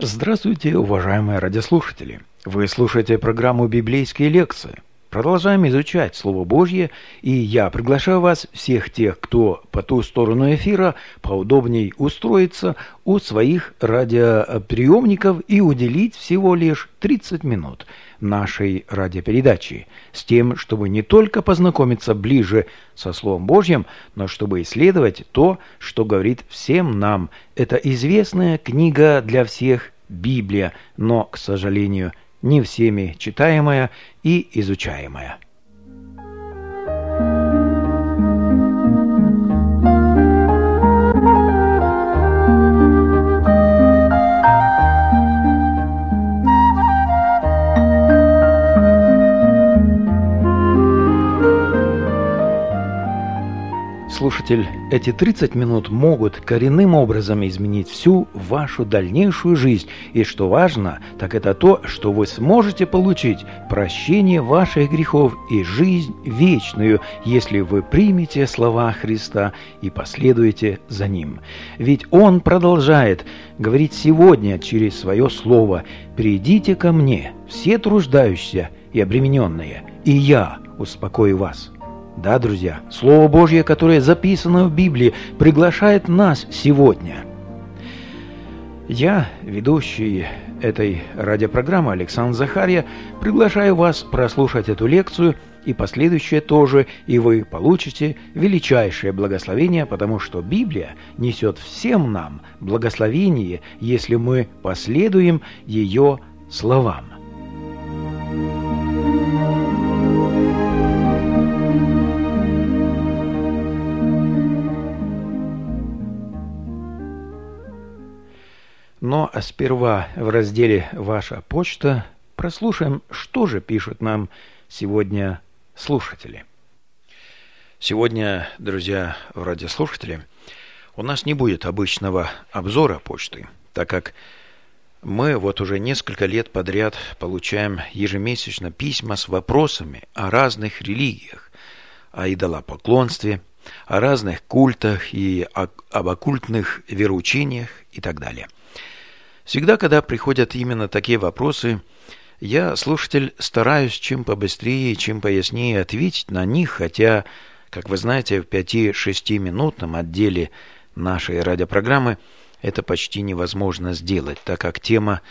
Здравствуйте, уважаемые радиослушатели! Вы слушаете программу «Библейские лекции». Продолжаем изучать Слово Божье, и я приглашаю вас, всех тех, кто по ту сторону эфира, поудобней устроиться у своих радиоприемников и уделить всего лишь 30 минут нашей радиопередачи, с тем, чтобы не только познакомиться ближе со Словом Божьим, но чтобы исследовать то, что говорит всем нам. Это известная книга для всех, Библия, но, к сожалению, не всеми читаемая и изучаемая. Слушатель, эти 30 минут могут коренным образом изменить всю вашу дальнейшую жизнь. И что важно, так это то, что вы сможете получить прощение ваших грехов и жизнь вечную, если вы примете слова Христа и последуете за Ним. Ведь Он продолжает говорить сегодня через Свое Слово: «Придите ко мне, все труждающиеся и обремененные, и я успокою вас». Да, друзья, Слово Божье, которое записано в Библии, приглашает нас сегодня. Я, ведущий этой радиопрограммы Александр Захарья, приглашаю вас прослушать эту лекцию и последующее тоже, и вы получите величайшее благословение, потому что Библия несет всем нам благословение, если мы последуем ее словам. Но сперва в разделе «Ваша почта» прослушаем, что же пишут нам сегодня слушатели. Сегодня, друзья радиослушатели, у нас не будет обычного обзора почты, так как мы вот уже несколько лет подряд получаем ежемесячно письма с вопросами о разных религиях, о идолопоклонстве, о разных культах и об оккультных вероучениях и так далее. Всегда, когда приходят именно такие вопросы, я, слушатель, стараюсь чем побыстрее и чем пояснее ответить на них, хотя, как вы знаете, в 5-6-минутном отделе нашей радиопрограммы это почти невозможно сделать, так как тема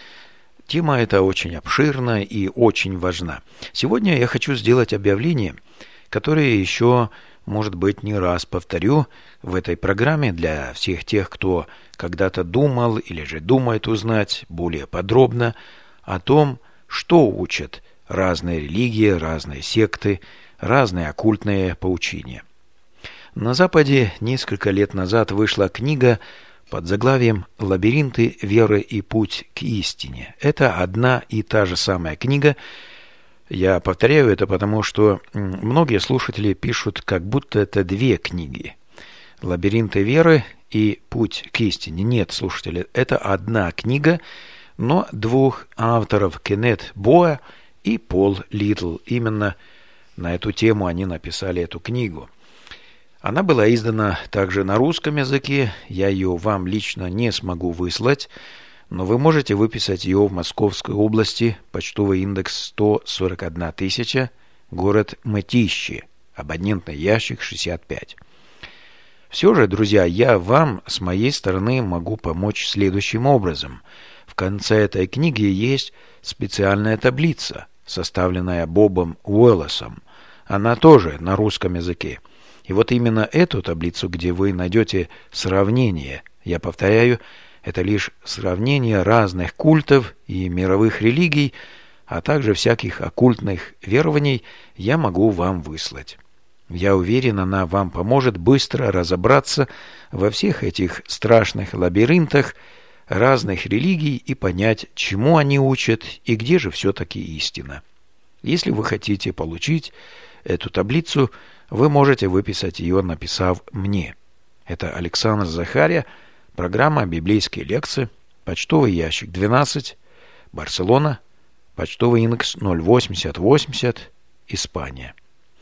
эта очень обширна и очень важна. Сегодня я хочу сделать объявление, которое еще, может быть, не раз повторю в этой программе для всех тех, кто когда-то думал или же думает узнать более подробно о том, что учат разные религии, разные секты, разные оккультные поучения. На Западе несколько лет назад вышла книга под заглавием «Лабиринты веры и путь к истине». Это одна и та же самая книга. Я повторяю это, потому что многие слушатели пишут, как будто это две книги. «Лабиринты веры» и «Путь к истине». Нет, слушатели, это одна книга, но двух авторов, Кеннет Боа и Пол Литл. Именно на эту тему они написали эту книгу. Она была издана также на русском языке. Я ее вам лично не смогу выслать, но вы можете выписать ее в Московской области, почтовый индекс 141 000, город Мытищи, абонентный ящик 65. Все же, друзья, я вам с моей стороны могу помочь следующим образом. В конце этой книги есть специальная таблица, составленная Бобом Уэллесом. Она тоже на русском языке. И вот именно эту таблицу, где вы найдете сравнение, я повторяю, это лишь сравнение разных культов и мировых религий, а также всяких оккультных верований, я могу вам выслать. Я уверен, она вам поможет быстро разобраться во всех этих страшных лабиринтах разных религий и понять, чему они учат и где же все-таки истина. Если вы хотите получить эту таблицу, вы можете выписать ее, написав мне. Это Александр Захарья, программа «Библейские лекции», почтовый ящик 12, Барселона, почтовый индекс 08080, Испания.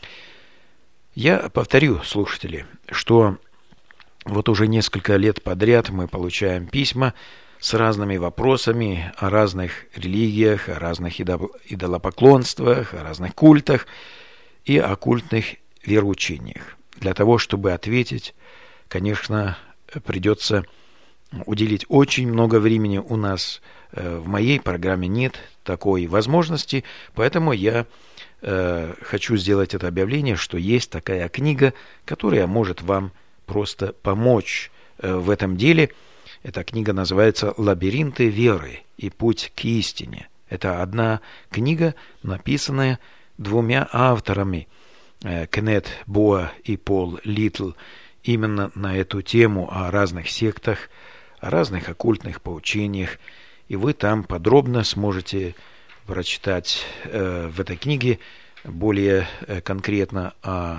Я повторю, слушатели, что вот уже несколько лет подряд мы получаем письма с разными вопросами о разных религиях, о разных идолопоклонствах, о разных культах и оккультных вероучениях. Для того, чтобы ответить, конечно, придется уделить очень много времени. У нас в моей программе нет такой возможности, поэтому я хочу сделать это объявление, что есть такая книга, которая может вам просто помочь в этом деле. Эта книга называется «Лабиринты веры и путь к истине». Это одна книга, написанная двумя авторами, Кеннет Боа и Пол Литл, именно на эту тему о разных сектах, о разных оккультных поучениях. И вы там подробно сможете прочитать в этой книге более конкретно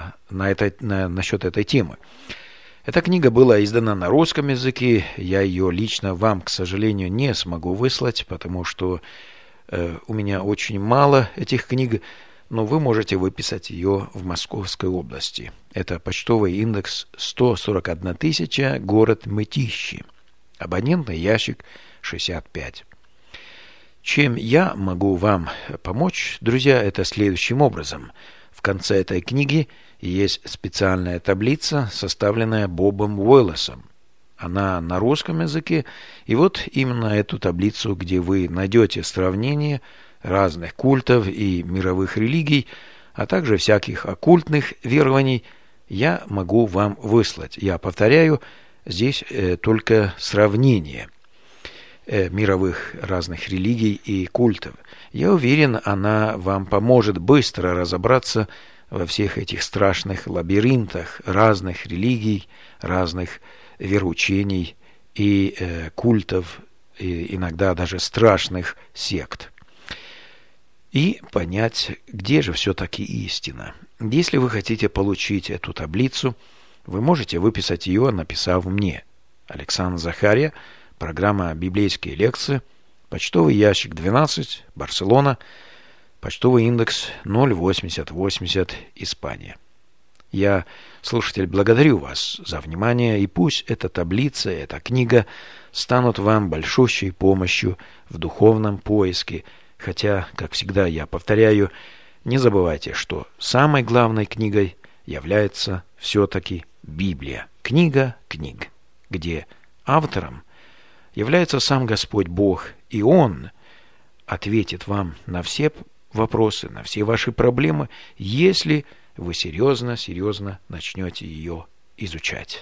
насчет этой темы. Эта книга была издана на русском языке. Я ее лично вам, к сожалению, не смогу выслать, потому что у меня очень мало этих книг, но вы можете выписать ее в Московской области. Это почтовый индекс 141 000, город Мытищи. Абонентный ящик 65. Чем я могу вам помочь, друзья, это следующим образом. В конце этой книги есть специальная таблица, составленная Бобом Уоллесом. Она на русском языке, и вот именно эту таблицу, где вы найдете сравнение разных культов и мировых религий, а также всяких оккультных верований, я могу вам выслать. Я повторяю, здесь только сравнение мировых разных религий и культов. Я уверен, она вам поможет быстро разобраться во всех этих страшных лабиринтах разных религий, разных вероучений и культов, и иногда даже страшных сект. И понять, где же все-таки истина. Если вы хотите получить эту таблицу, вы можете выписать ее, написав мне. Александр Захария, программа «Библейские лекции», почтовый ящик 12, Барселона, почтовый индекс 08080, Испания. Я, слушатель, благодарю вас за внимание, и пусть эта таблица, эта книга станут вам большущей помощью в духовном поиске, хотя, как всегда я повторяю, не забывайте, что самой главной книгой является все-таки Библия, книга книг, где автором является сам Господь Бог, и Он ответит вам на все вопросы, на все ваши проблемы, если вы серьезно начнете ее изучать.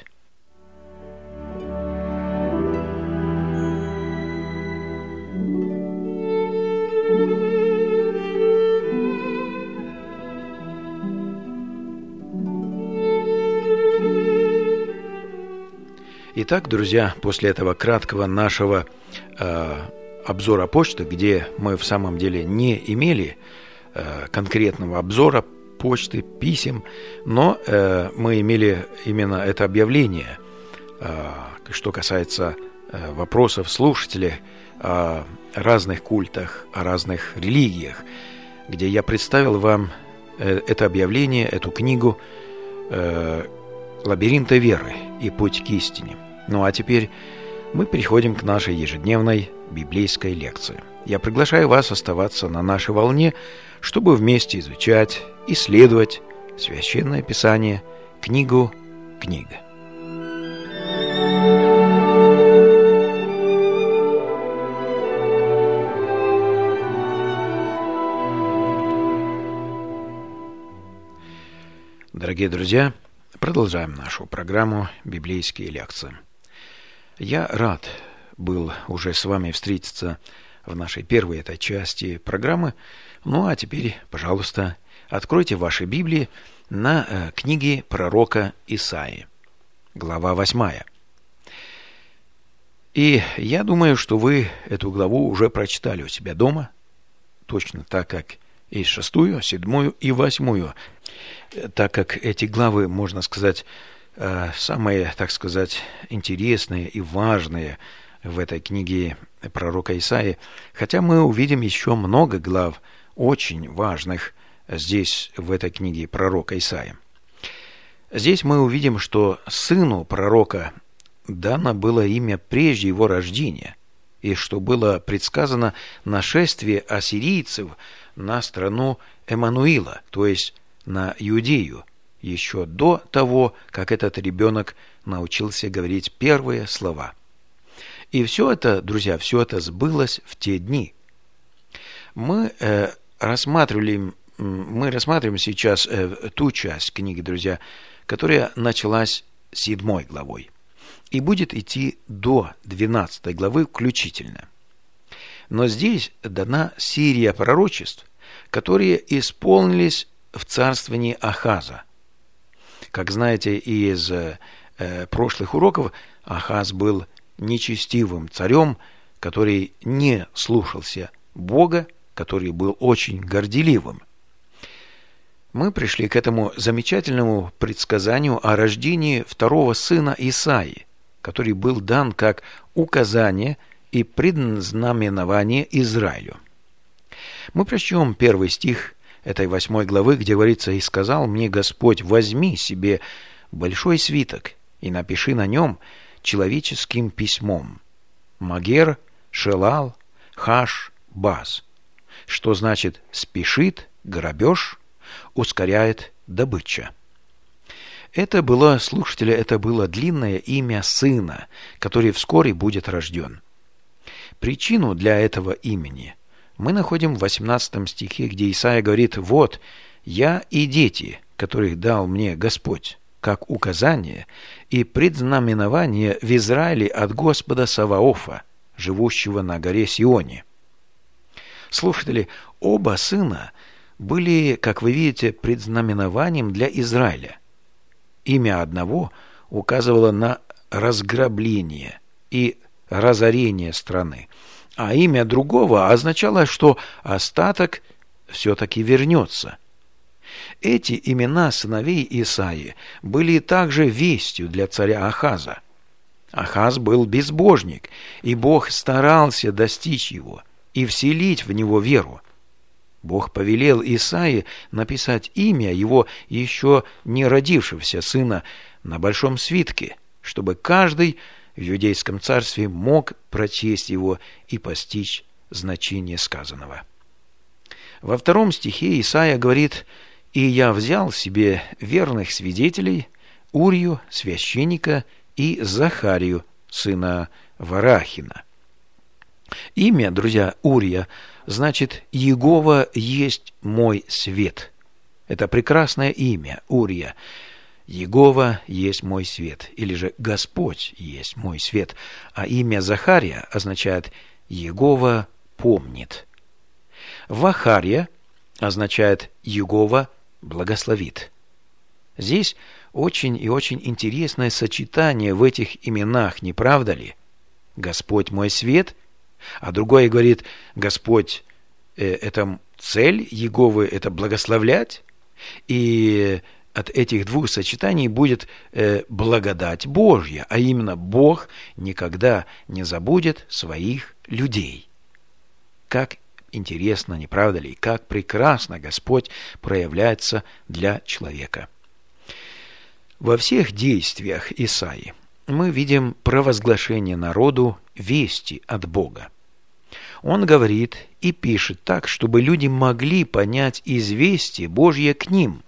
Итак, друзья, после этого краткого нашего обзора почты, где мы в самом деле не имели конкретного обзора почты, писем, но мы имели именно это объявление, что касается вопросов слушателей о разных культах, о разных религиях, где я представил вам это объявление, эту книгу «Лабиринты веры и путь к истине». Ну а теперь мы переходим к нашей ежедневной библейской лекции. Я приглашаю вас оставаться на нашей волне, чтобы вместе изучать, исследовать Священное Писание, книгу книг. Дорогие друзья, продолжаем нашу программу «Библейские лекции». Я рад был уже с вами встретиться в нашей первой этой части программы. Ну а теперь, пожалуйста, откройте ваши Библии на книге пророка Исаии, глава 8. И я думаю, что вы эту главу уже прочитали у себя дома, точно так, как и 6, 7 и 8, так как эти главы, можно сказать, самые, так сказать, интересные и важные в этой книге пророка Исаии, хотя мы увидим еще много глав очень важных здесь, в этой книге пророка Исаии. Здесь мы увидим, что сыну пророка дано было имя прежде его рождения, и что было предсказано нашествие ассирийцев на страну Эммануила, то есть на Иудею, еще до того, как этот ребенок научился говорить первые слова. И все это, друзья, все это сбылось в те дни. Мы рассматриваем сейчас ту часть книги, друзья, которая началась 7 главой и будет идти до 12 главы включительно. Но здесь дана серия пророчеств, которые исполнились в царствовании Ахаза. Как знаете из прошлых уроков, Ахаз был нечестивым царем, который не слушался Бога, который был очень горделивым. Мы пришли к этому замечательному предсказанию о рождении второго сына Исаии, который был дан как указание и предзнаменование Израилю. Мы прочтем 1 стих этой 8 главы, где говорится: «И сказал мне Господь: возьми себе большой свиток и напиши на нем человеческим письмом Магер, Шелал, Хаш, Баз», что значит «спешит, грабеж, ускоряет добыча». Это было, слушатели, это было длинное имя сына, который вскоре будет рожден. Причину для этого имени мы находим в 18 стихе, где Исаия говорит: «Вот, я и дети, которых дал мне Господь, как указание и предзнаменование в Израиле от Господа Саваофа, живущего на горе Сионе». Слушатели, оба сына были, как вы видите, предзнаменованием для Израиля. Имя одного указывало на разграбление и разорение страны, а имя другого означало, что остаток все-таки вернется. Эти имена сыновей Исаии были также вестью для царя Ахаза. Ахаз был безбожник, и Бог старался достичь его и вселить в него веру. Бог повелел Исаии написать имя его еще не родившегося сына на большом свитке, чтобы каждый в Иудейском царстве мог прочесть его и постичь значение сказанного. Во 2 стихе Исаия говорит: «И я взял себе верных свидетелей, Урию, священника, и Захарию, сына Варахина». Имя, друзья, Урия, значит «Иегова есть мой свет». Это прекрасное имя, Урия. Иегова есть мой свет, или же Господь есть мой свет. А имя Захария означает «Иегова помнит». Вахария означает «Иегова благословит». Здесь очень и очень интересное сочетание в этих именах, не правда ли? Господь мой свет, а другой говорит: Господь, это цель Иеговы, это благословлять. И от этих двух сочетаний будет благодать Божья, а именно Бог никогда не забудет своих людей. Как интересно, не правда ли? Как прекрасно Господь проявляется для человека. Во всех действиях Исаии мы видим провозглашение народу вести от Бога. Он говорит и пишет так, чтобы люди могли понять известие Божье к ним.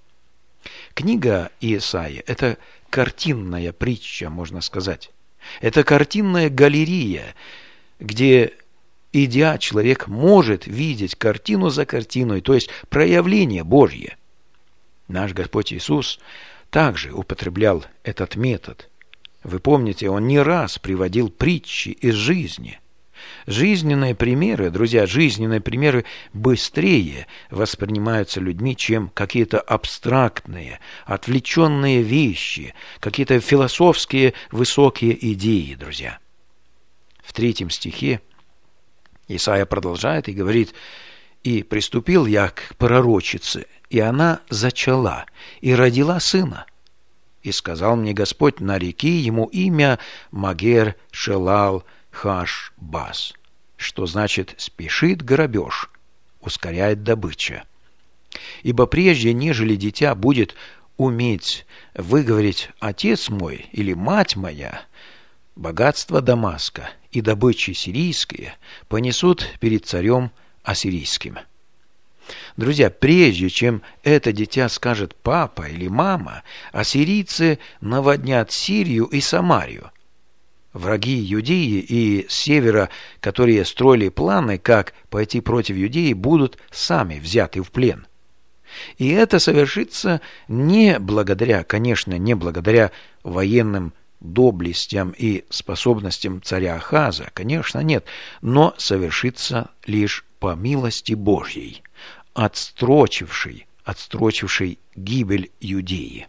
Книга Исаии – это картинная притча, можно сказать. Это картинная галерея, где, идя, человек может видеть картину за картиной, то есть проявление Божье. Наш Господь Иисус также употреблял этот метод. Вы помните, Он не раз приводил притчи из жизни. Жизненные примеры, друзья, жизненные примеры быстрее воспринимаются людьми, чем какие-то абстрактные, отвлеченные вещи, какие-то философские высокие идеи, друзья. В 3 стихе Исаия продолжает и говорит: «И приступил я к пророчице, и она зачала, и родила сына. И сказал мне Господь: нареки ему имя Магер, Шелал, Хаш, Баз», что значит «спешит грабеж, ускоряет добыча». Ибо прежде, нежели дитя будет уметь выговорить «отец мой» или «мать моя», богатства Дамаска и добычи сирийские понесут перед царем ассирийским. Друзья, прежде чем это дитя скажет «папа» или «мама», ассирийцы наводнят Сирию и Самарию. Враги Иудеи и с севера, которые строили планы, как пойти против Иудеи, будут сами взяты в плен. И это совершится не благодаря военным доблестям и способностям царя Ахаза, конечно, нет, но совершится лишь по милости Божьей, отстрочившей гибель Иудеи.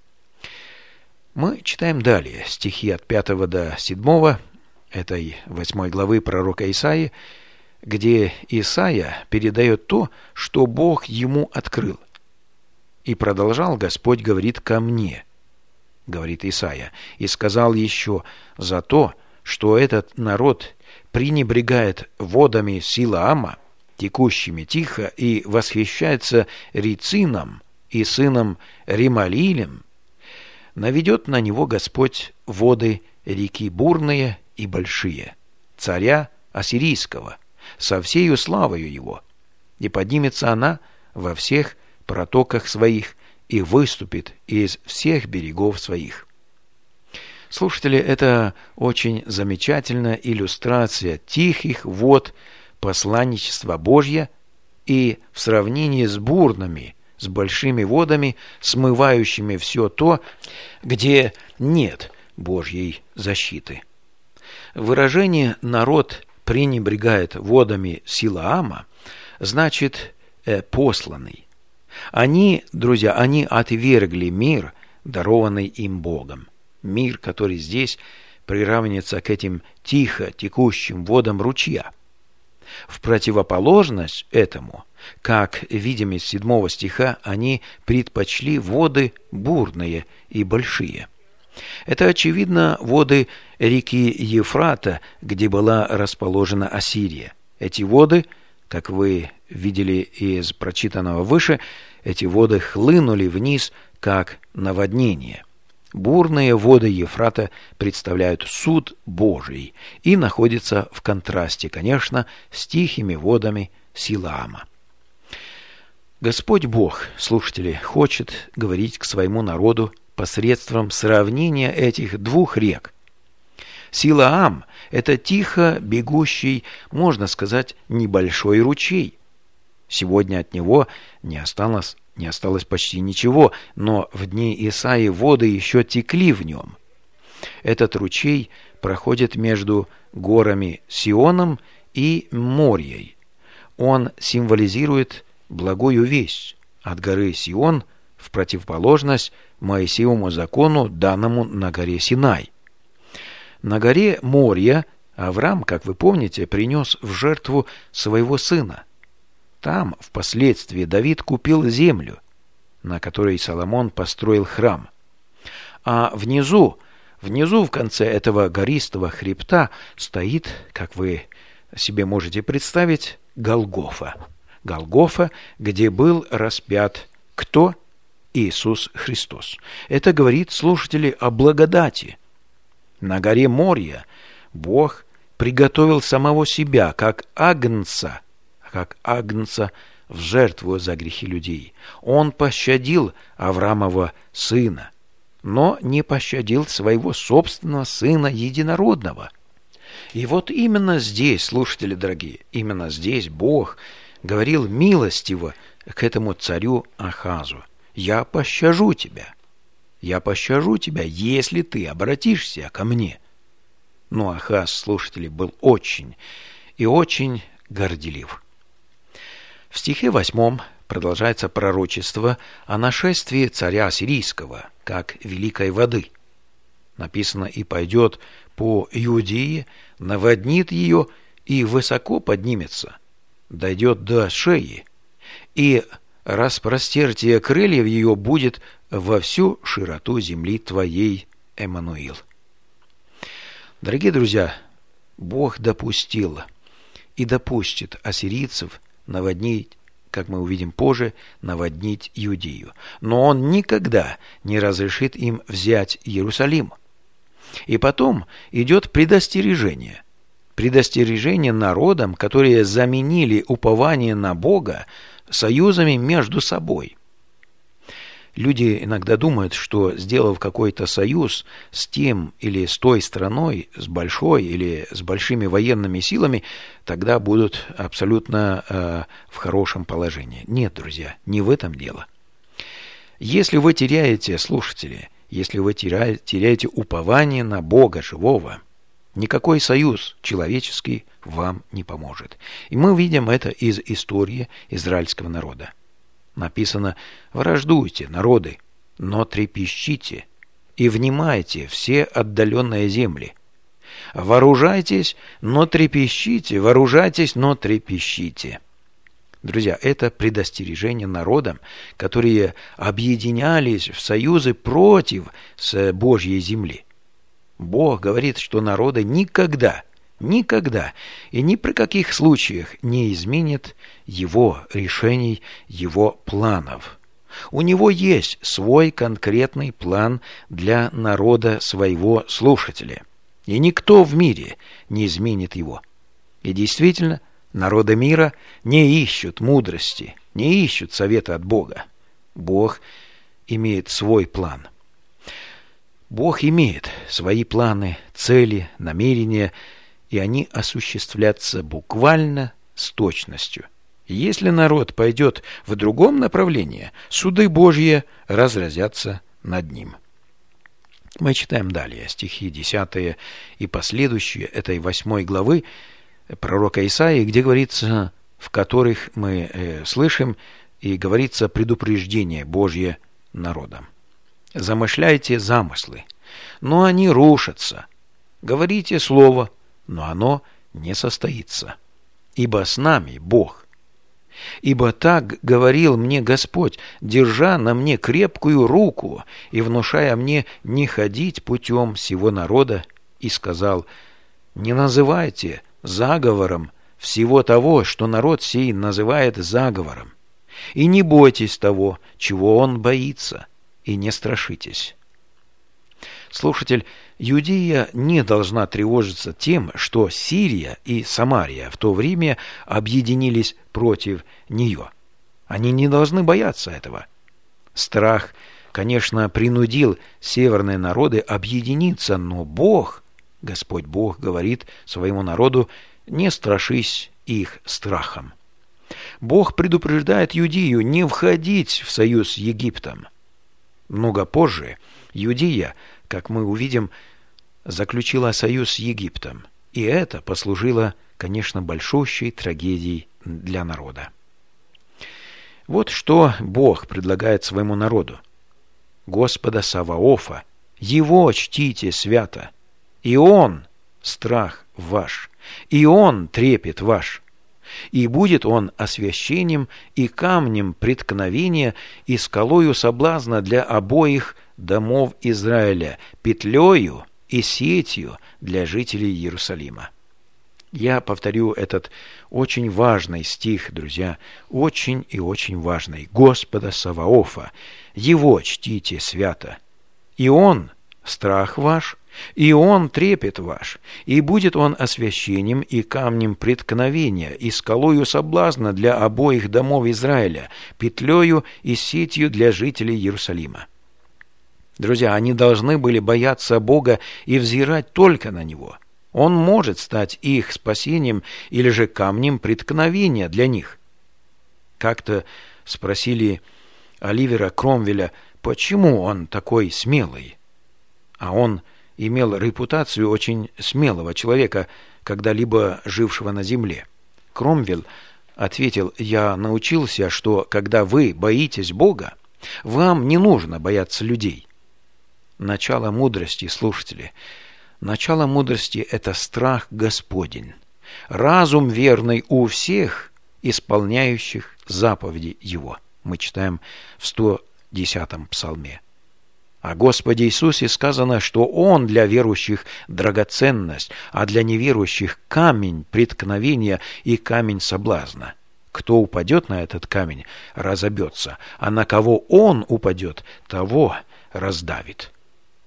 Мы читаем далее стихи от 5 до 7 этой 8 главы пророка Исаии, где Исаия передает то, что Бог ему открыл. «И продолжал Господь, говорит, ко мне, говорит Исаия, и сказал еще, за то, что этот народ пренебрегает водами Силаама, текущими тихо, и восхищается Рицином и сыном Ремалилем, наведет на него Господь воды реки бурные и большие, царя ассирийского, со всею славою его, и поднимется она во всех протоках своих и выступит из всех берегов своих». Слушатели, это очень замечательная иллюстрация тихих вод посланничества Божья и в сравнении с бурными, с большими водами, смывающими все то, где нет Божьей защиты. Выражение «народ пренебрегает водами Силаама» значит «посланный». Они, друзья, они отвергли мир, дарованный им Богом. Мир, который здесь приравнивается к этим тихо текущим водам ручья. В противоположность этому, как видим из 7 стиха, они предпочли воды бурные и большие. Это, очевидно, воды реки Ефрата, где была расположена Ассирия. Эти воды, как вы видели из прочитанного выше, эти воды хлынули вниз, как наводнение. Бурные воды Ефрата представляют суд Божий и находятся в контрасте, конечно, с тихими водами Силаама. Господь Бог, слушатели, хочет говорить к своему народу посредством сравнения этих двух рек. Силаам – это тихо бегущий, можно сказать, небольшой ручей. Сегодня от него не осталось почти ничего, но в дни Исаии воды еще текли в нем. Этот ручей проходит между горами Сионом и Морьей. Он символизирует благую весть от горы Сион в противоположность Моисеевому закону, данному на горе Синай. На горе Морья Авраам, как вы помните, принес в жертву своего сына. Там впоследствии Давид купил землю, на которой Соломон построил храм. А внизу в конце этого гористого хребта стоит, как вы себе можете представить, Голгофа. Голгофа, где был распят кто? Иисус Христос. Это говорит, слушатели, о благодати. На горе Морья Бог приготовил самого себя, как агнца в жертву за грехи людей. Он пощадил Авраамова сына, но не пощадил своего собственного сына единородного. И вот именно здесь, слушатели дорогие, именно здесь Бог говорил милостиво к этому царю Ахазу: «Я пощажу тебя, если ты обратишься ко мне». Но Ахаз, слушатели, был очень и очень горделив. В стихе 8 продолжается пророчество о нашествии царя ассирийского, как великой воды. Написано: «И пойдет по Иудее, наводнит ее и высоко поднимется, дойдет до шеи, и распростертие крыльев ее будет во всю широту земли твоей, Эммануил». Дорогие друзья, Бог допустил и допустит ассирийцев наводнить, как мы увидим позже, наводнить Иудею. Но Он никогда не разрешит им взять Иерусалим. И потом идет предостережение. Предостережение народам, которые заменили упование на Бога союзами между собой. Люди иногда думают, что, сделав какой-то союз с тем или с той страной, с большой или с большими военными силами, тогда будут абсолютно в хорошем положении. Нет, друзья, не в этом дело. Если вы теряете, слушатели, если вы теряете упование на Бога живого, никакой союз человеческий вам не поможет. И мы видим это из истории израильского народа. Написано: «Враждуйте, народы, но трепещите, и внимайте все отдаленные земли. Вооружайтесь, но трепещите, вооружайтесь, но трепещите». Друзья, это предостережение народам, которые объединялись в союзы против Божьей земли. Бог говорит, что народы никогда и ни при каких случаях не изменят Его решений, Его планов. У Него есть свой конкретный план для народа своего слушателя, и никто в мире не изменит его. И действительно, народы мира не ищут мудрости, не ищут совета от Бога. Бог имеет свой план. Бог имеет свои планы, цели, намерения, и они осуществлятся буквально с точностью. Если народ пойдет в другом направлении, суды Божьи разразятся над ним. Мы читаем далее стихи 10 и последующие этой 8 главы пророка Исаии, где говорится, в которых мы слышим, и говорится предупреждение Божье народам. «Замышляйте замыслы, но они рушатся. Говорите слово, но оно не состоится. Ибо с нами Бог. Ибо так говорил мне Господь, держа на мне крепкую руку и внушая мне не ходить путем сего народа, и сказал: не называйте заговором всего того, что народ сей называет заговором, и не бойтесь того, чего он боится, и не страшитесь». Слушатель, Иудея не должна тревожиться тем, что Сирия и Самария в то время объединились против нее. Они не должны бояться этого. Страх, конечно, принудил северные народы объединиться, но Бог, Господь Бог, говорит своему народу: не страшись их страхом. Бог предупреждает Иудею не входить в союз с Египтом. Много позже Иудея, как мы увидим, заключила союз с Египтом, и это послужило, конечно, большущей трагедией для народа. Вот что Бог предлагает своему народу: Господа Саваофа, Его чтите свято, и Он страх ваш, и Он трепет ваш, и будет Он освящением и камнем преткновения и скалою соблазна для обоих домов Израиля, петлею и сетью для жителей Иерусалима. Я повторю этот очень важный стих, друзья, очень и очень важный. Господа Саваофа, Его чтите свято, и Он страх ваш, и Он трепет ваш, и будет Он освящением и камнем преткновения, и скалою соблазна для обоих домов Израиля, петлею и сетью для жителей Иерусалима. Друзья, они должны были бояться Бога и взирать только на Него. Он может стать их спасением или же камнем преткновения для них. Как-то спросили Оливера Кромвеля, почему он такой смелый. А он имел репутацию очень смелого человека, когда-либо жившего на земле. Кромвель ответил: я научился, что когда вы боитесь Бога, вам не нужно бояться людей. Начало мудрости, слушатели, начало мудрости – это страх Господень, разум верный у всех, исполняющих заповеди Его. Мы читаем в 110-м псалме. О Господе Иисусе сказано, что Он для верующих драгоценность, а для неверующих камень преткновения и камень соблазна. Кто упадет на этот камень, разобьется, а на кого он упадет, того раздавит.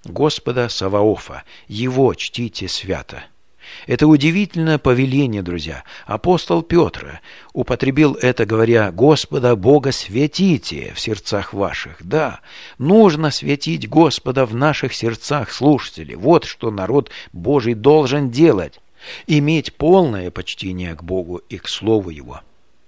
Господа Саваофа, Его чтите свято. Это удивительное повеление, друзья. Апостол Петр употребил это, говоря: Господа Бога святите в сердцах ваших. Да, нужно святить Господа в наших сердцах, слушатели. Вот что народ Божий должен делать. Иметь полное почтение к Богу и к Слову Его.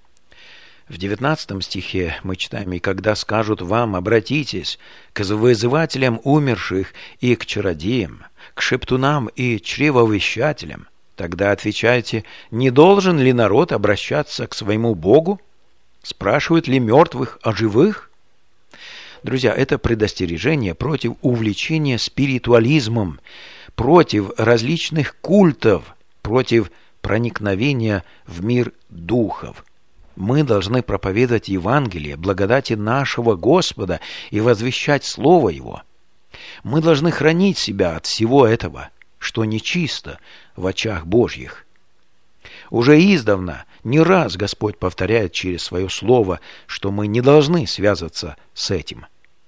В 19 стихе мы читаем: «И когда скажут вам: обратитесь к вызывателям умерших и к чародеям, к шептунам и чревовещателям, тогда отвечайте: не должен ли народ обращаться к своему Богу? Спрашивают ли мертвых о живых?» Друзья, это предостережение против увлечения спиритуализмом, против различных культов, против проникновения в мир духов. Мы должны проповедовать Евангелие, благодати нашего Господа и возвещать Слово Его. Мы должны хранить себя от всего этого, что нечисто в очах Божьих. Уже издавна не раз Господь повторяет через Свое Слово, что мы не должны связываться с этим.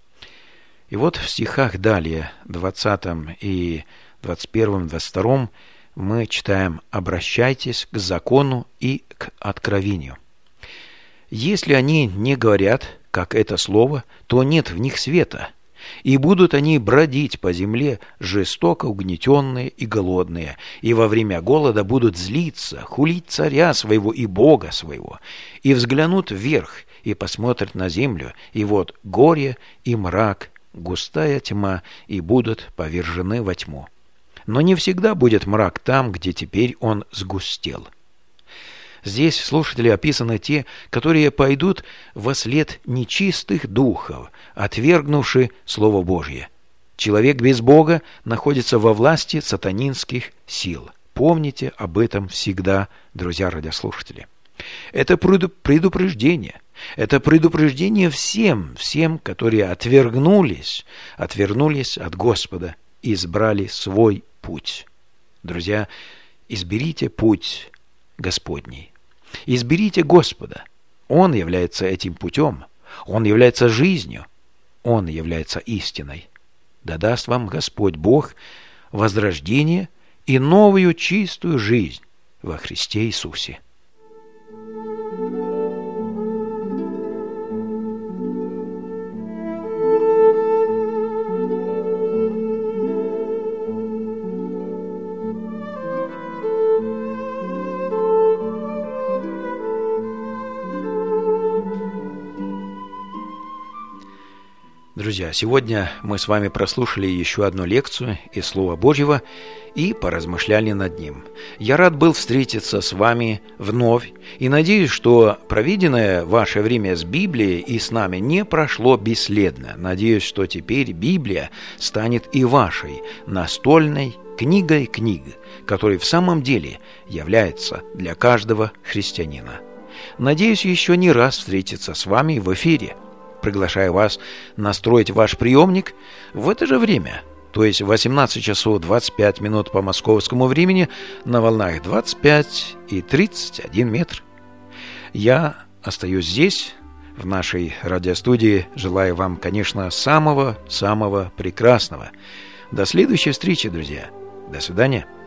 И вот в стихах далее, 20 и 21, 22, мы читаем: «Обращайтесь к закону и к откровению. Если они не говорят, как это слово, то нет в них света, и будут они бродить по земле, жестоко угнетенные и голодные, и во время голода будут злиться, хулить царя своего и Бога своего, и взглянут вверх, и посмотрят на землю, и вот горе и мрак, густая тьма, и будут повержены во тьму. Но не всегда будет мрак там, где теперь он сгустел». Здесь, слушатели, описаны те, которые пойдут вослед нечистых духов, отвергнувши Слово Божье. Человек без Бога находится во власти сатанинских сил. Помните об этом всегда, друзья радиослушатели. Это предупреждение. Это предупреждение всем, которые отвернулись от Господа и избрали свой путь. Друзья, изберите путь Господний. Изберите Господа. Он является этим путем. Он является жизнью. Он является истиной. Да даст вам Господь Бог возрождение и новую чистую жизнь во Христе Иисусе. Друзья, сегодня мы с вами прослушали еще одну лекцию из Слова Божьего и поразмышляли над ним. Я рад был встретиться с вами вновь и надеюсь, что проведенное ваше время с Библией и с нами не прошло бесследно. Надеюсь, что теперь Библия станет и вашей настольной книгой книг, которой в самом деле является для каждого христианина. Надеюсь еще не раз встретиться с вами в эфире. Приглашаю вас настроить ваш приемник в это же время, то есть в 18 часов 25 минут по московскому времени на волнах 25 и 31 метр. Я остаюсь здесь, в нашей радиостудии. Желаю вам, конечно, самого-самого прекрасного. До следующей встречи, друзья. До свидания.